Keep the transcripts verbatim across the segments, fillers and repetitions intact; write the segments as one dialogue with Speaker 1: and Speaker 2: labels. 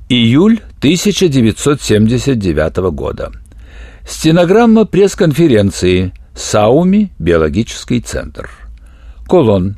Speaker 1: Июль тысяча девятьсот семьдесят девятого года. Стенограмма пресс-конференции Сауми, биологический центр. Колон.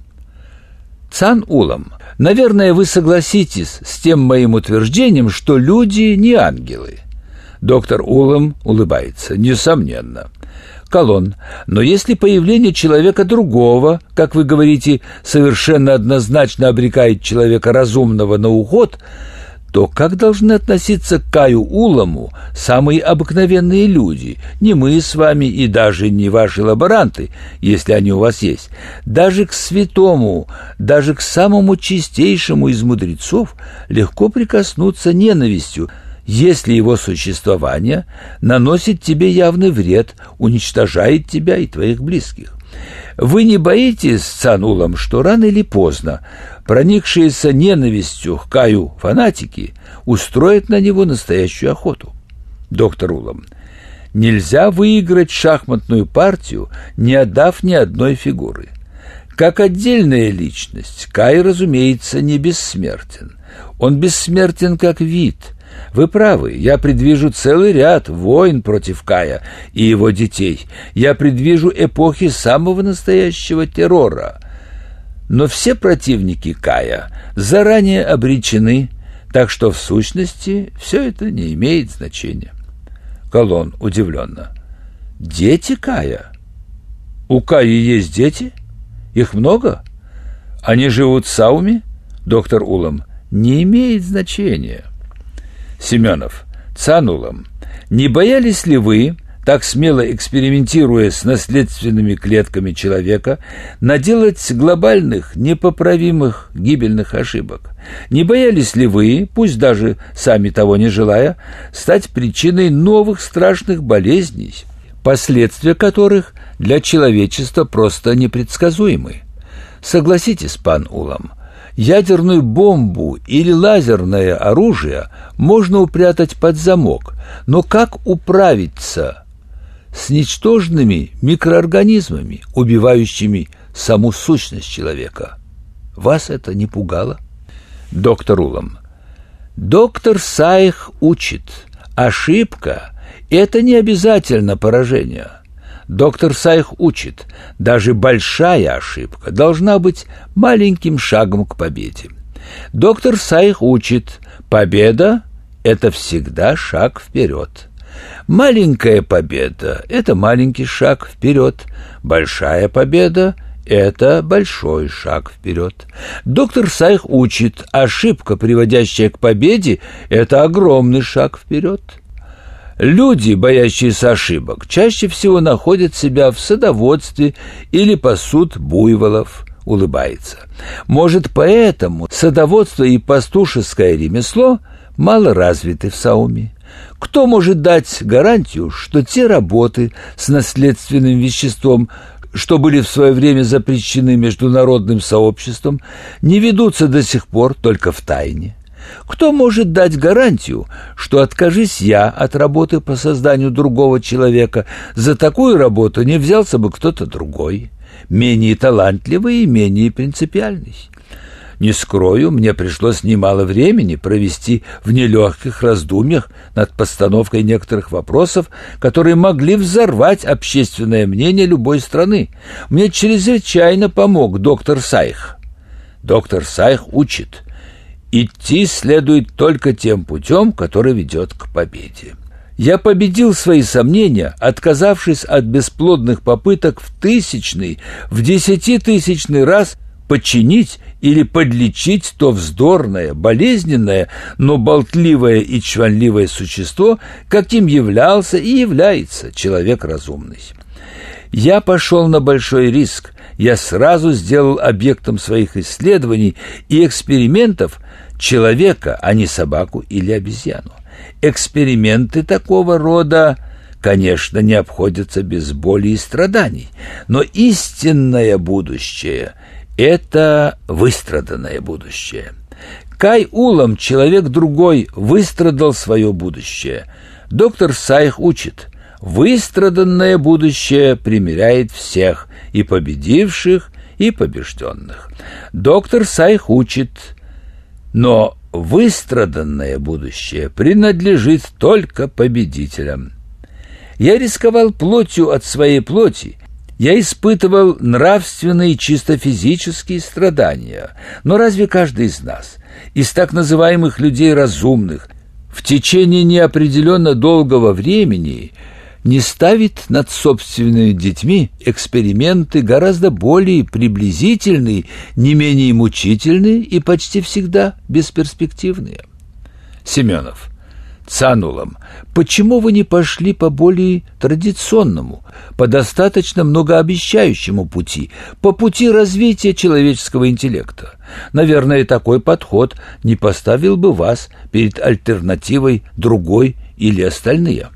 Speaker 1: Цан Улам, наверное, вы согласитесь с тем моим утверждением, что люди не ангелы. Доктор Улам улыбается. Несомненно. Колон. Но если появление человека другого, как вы говорите, совершенно однозначно обрекает человека разумного на уход, то как должны относиться к Каю Уламу самые обыкновенные люди, не мы с вами и даже не ваши лаборанты, если они у вас есть, даже к святому, даже к самому чистейшему из мудрецов легко прикоснуться ненавистью, если его существование наносит тебе явный вред, уничтожает тебя и твоих близких. Вы не боитесь, Цан Улам, что рано или поздно проникшиеся ненавистью к Каю фанатики устроят на него настоящую охоту? Доктор Улам. Нельзя выиграть шахматную партию, не отдав ни одной фигуры. Как отдельная личность, Кай, разумеется, не бессмертен. Он бессмертен как вид. Вы правы, я предвижу целый ряд войн против Кая и его детей. Я предвижу эпохи самого настоящего террора. Но все противники Кая заранее обречены, так что в сущности все это не имеет значения. Колон удивленно. Дети Кая? У Кая есть дети? Их много? Они живут в Сауме? Доктор Улам. Не имеет значения. Семенов. Цан Улам, не боялись ли вы, так смело экспериментируя с наследственными клетками человека, наделать глобальных, непоправимых, гибельных ошибок? Не боялись ли вы, пусть даже сами того не желая, стать причиной новых страшных болезней, последствия которых для человечества просто непредсказуемы? Согласитесь, пан Улам, ядерную бомбу или лазерное оружие можно упрятать под замок, но как управиться с ничтожными микроорганизмами, убивающими саму сущность человека? Вас это не пугало? Доктор Улам. Доктор Сайх учит, ошибка – это не обязательно поражение. Доктор Сайх учит, даже большая ошибка должна быть маленьким шагом к победе. Доктор Сайх учит, победа – это всегда шаг вперед. Маленькая победа – это маленький шаг вперед. Большая победа – это большой шаг вперед. Доктор Сайх учит, ошибка, приводящая к победе – это огромный шаг вперед. Люди, боящиеся ошибок, чаще всего находят себя в садоводстве или пасут буйволов. Улыбается. Может, поэтому садоводство и пастушеское ремесло мало развиты в Сауме? Кто может дать гарантию, что те работы с наследственным веществом, что были в свое время запрещены международным сообществом, не ведутся до сих пор только в тайне? Кто может дать гарантию, что, откажись я от работы по созданию другого человека, за такую работу не взялся бы кто-то другой, менее талантливый и менее принципиальный? Не скрою, мне пришлось немало времени провести в нелегких раздумьях над постановкой некоторых вопросов, которые могли взорвать общественное мнение любой страны. Мне чрезвычайно помог доктор Сайх. Доктор Сайх учит: идти следует только тем путем, который ведет к победе. Я победил свои сомнения, отказавшись от бесплодных попыток в тысячный, в десятитысячный раз подчинить или подлечить то вздорное, болезненное, но болтливое и чванливое существо, каким являлся и является человек разумный. Я пошел на большой риск. Я сразу сделал объектом своих исследований и экспериментов человека, а не собаку или обезьяну. Эксперименты такого рода, конечно, не обходятся без боли и страданий, но истинное будущее – это выстраданное будущее. Кай Улам, человек другой, выстрадал свое будущее. Доктор Сайх учит: выстраданное будущее примиряет всех, и победивших, и побежденных. Доктор Сайх учит: но выстраданное будущее принадлежит только победителям. Я рисковал плотью от своей плоти, я испытывал нравственные и чисто физические страдания. Но разве каждый из нас, из так называемых людей разумных, в течение неопределенно долгого времени не ставит над собственными детьми эксперименты гораздо более приблизительные, не менее мучительные и почти всегда бесперспективные? Семенов. Цанулам, почему вы не пошли по более традиционному, по достаточно многообещающему пути, по пути развития человеческого интеллекта? Наверное, такой подход не поставил бы вас перед альтернативой другой или остальные.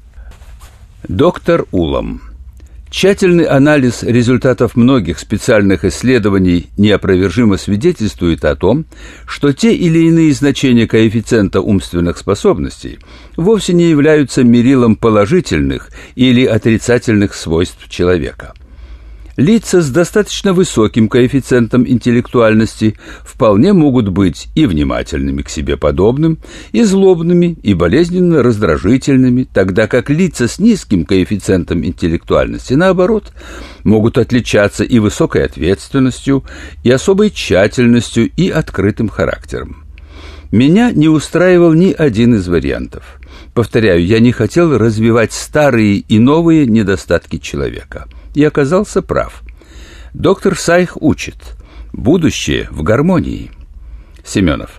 Speaker 1: Доктор Улам. Тщательный анализ результатов многих специальных исследований неопровержимо свидетельствует о том, что те или иные значения коэффициента умственных способностей вовсе не являются мерилом положительных или отрицательных свойств человека. Лица с достаточно высоким коэффициентом интеллектуальности вполне могут быть и внимательными к себе подобным, и злобными, и болезненно раздражительными, тогда как лица с низким коэффициентом интеллектуальности, наоборот, могут отличаться и высокой ответственностью, и особой тщательностью, и открытым характером. Меня не устраивал ни один из вариантов. Повторяю, я не хотел развивать старые и новые недостатки человека. И оказался прав. Доктор Сайх учит: будущее в гармонии. Семенов.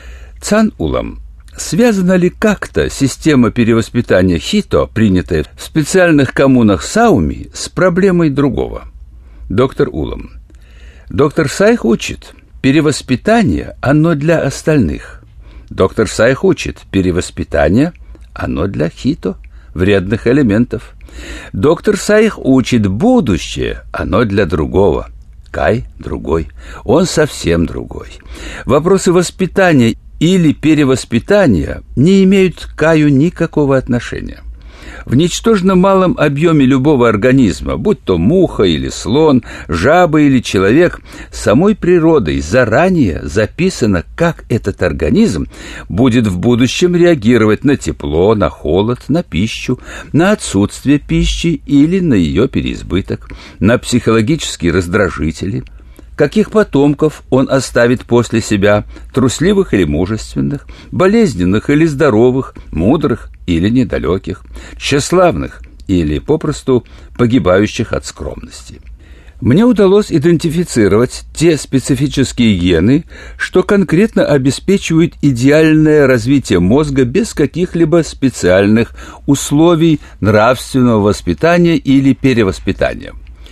Speaker 1: Цан Улам, связана ли как-то система перевоспитания Хито, принятая в специальных коммунах Сауми, с проблемой другого? Доктор Улам. Доктор Сайх учит: перевоспитание, оно для остальных. Доктор Сайх учит: перевоспитание, оно для Хито, вредных элементов. Доктор Сайх учит: будущее, оно для другого. Кай другой, он совсем другой. Вопросы воспитания или перевоспитания не имеют к Каю никакого отношения. В ничтожно малом объеме любого организма, будь то муха или слон, жаба или человек, самой природой заранее записано, как этот организм будет в будущем реагировать на тепло, на холод, на пищу, на отсутствие пищи или на ее переизбыток, на психологические раздражители, каких потомков он оставит после себя, трусливых или мужественных, болезненных или здоровых, мудрых или недалеких, тщеславных или попросту погибающих от скромности. Мне удалось идентифицировать те специфические гены, что конкретно обеспечивают идеальное развитие мозга без каких-либо специальных условий нравственного воспитания или перевоспитания.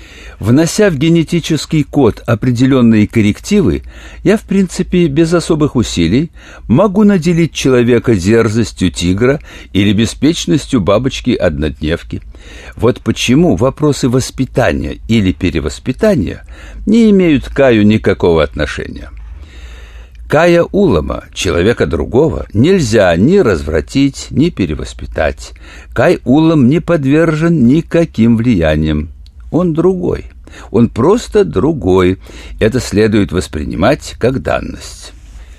Speaker 1: Внося в генетический код определенные коррективы, я, в принципе, без особых усилий могу наделить человека дерзостью тигра или беспечностью бабочки-однодневки. Вот почему вопросы воспитания или перевоспитания не имеют к Каю никакого отношения. Кая Улама, человека другого, нельзя ни развратить, ни перевоспитать. Кай Улам не подвержен никаким влияниям. Он другой. Он просто другой. Это следует воспринимать как данность.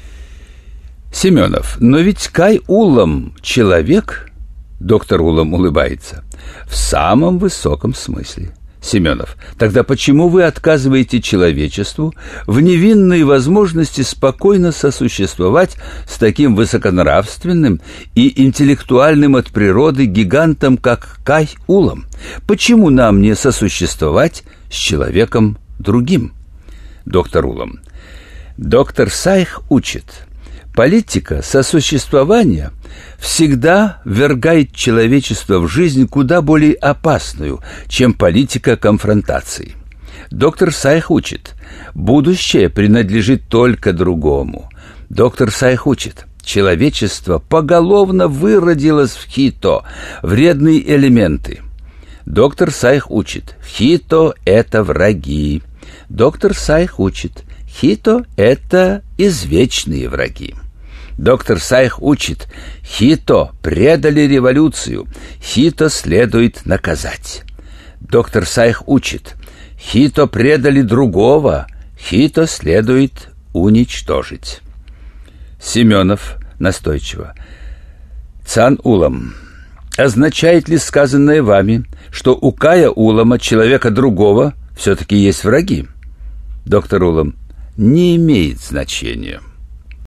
Speaker 1: Семенов. Но ведь Кай Улам человек, доктор Улам улыбается, в самом высоком смысле. Семенов. Тогда почему вы отказываете человечеству в невинной возможности спокойно сосуществовать с таким высоконравственным и интеллектуальным от природы гигантом, как Кай Улам? Почему нам не сосуществовать с человеком другим? Доктор Улам. Доктор Сайх учит: политика сосуществования всегда ввергает человечество в жизнь куда более опасную, чем политика конфронтации. Доктор Сайх учит: будущее принадлежит только другому. Доктор Сайх учит: человечество поголовно выродилось в Хито, вредные элементы. Доктор Сайх учит: Хито – это враги. Доктор Сайх учит: Хито – это извечные враги. Доктор Сайх учит: Хито предали революцию, Хито следует наказать. Доктор Сайх учит: Хито предали другого, Хито следует уничтожить. Семенов настойчиво. Цан Улам, означает ли сказанное вами, что у Кая Улама, человека другого, все-таки есть враги? Доктор Улам, не имеет значения.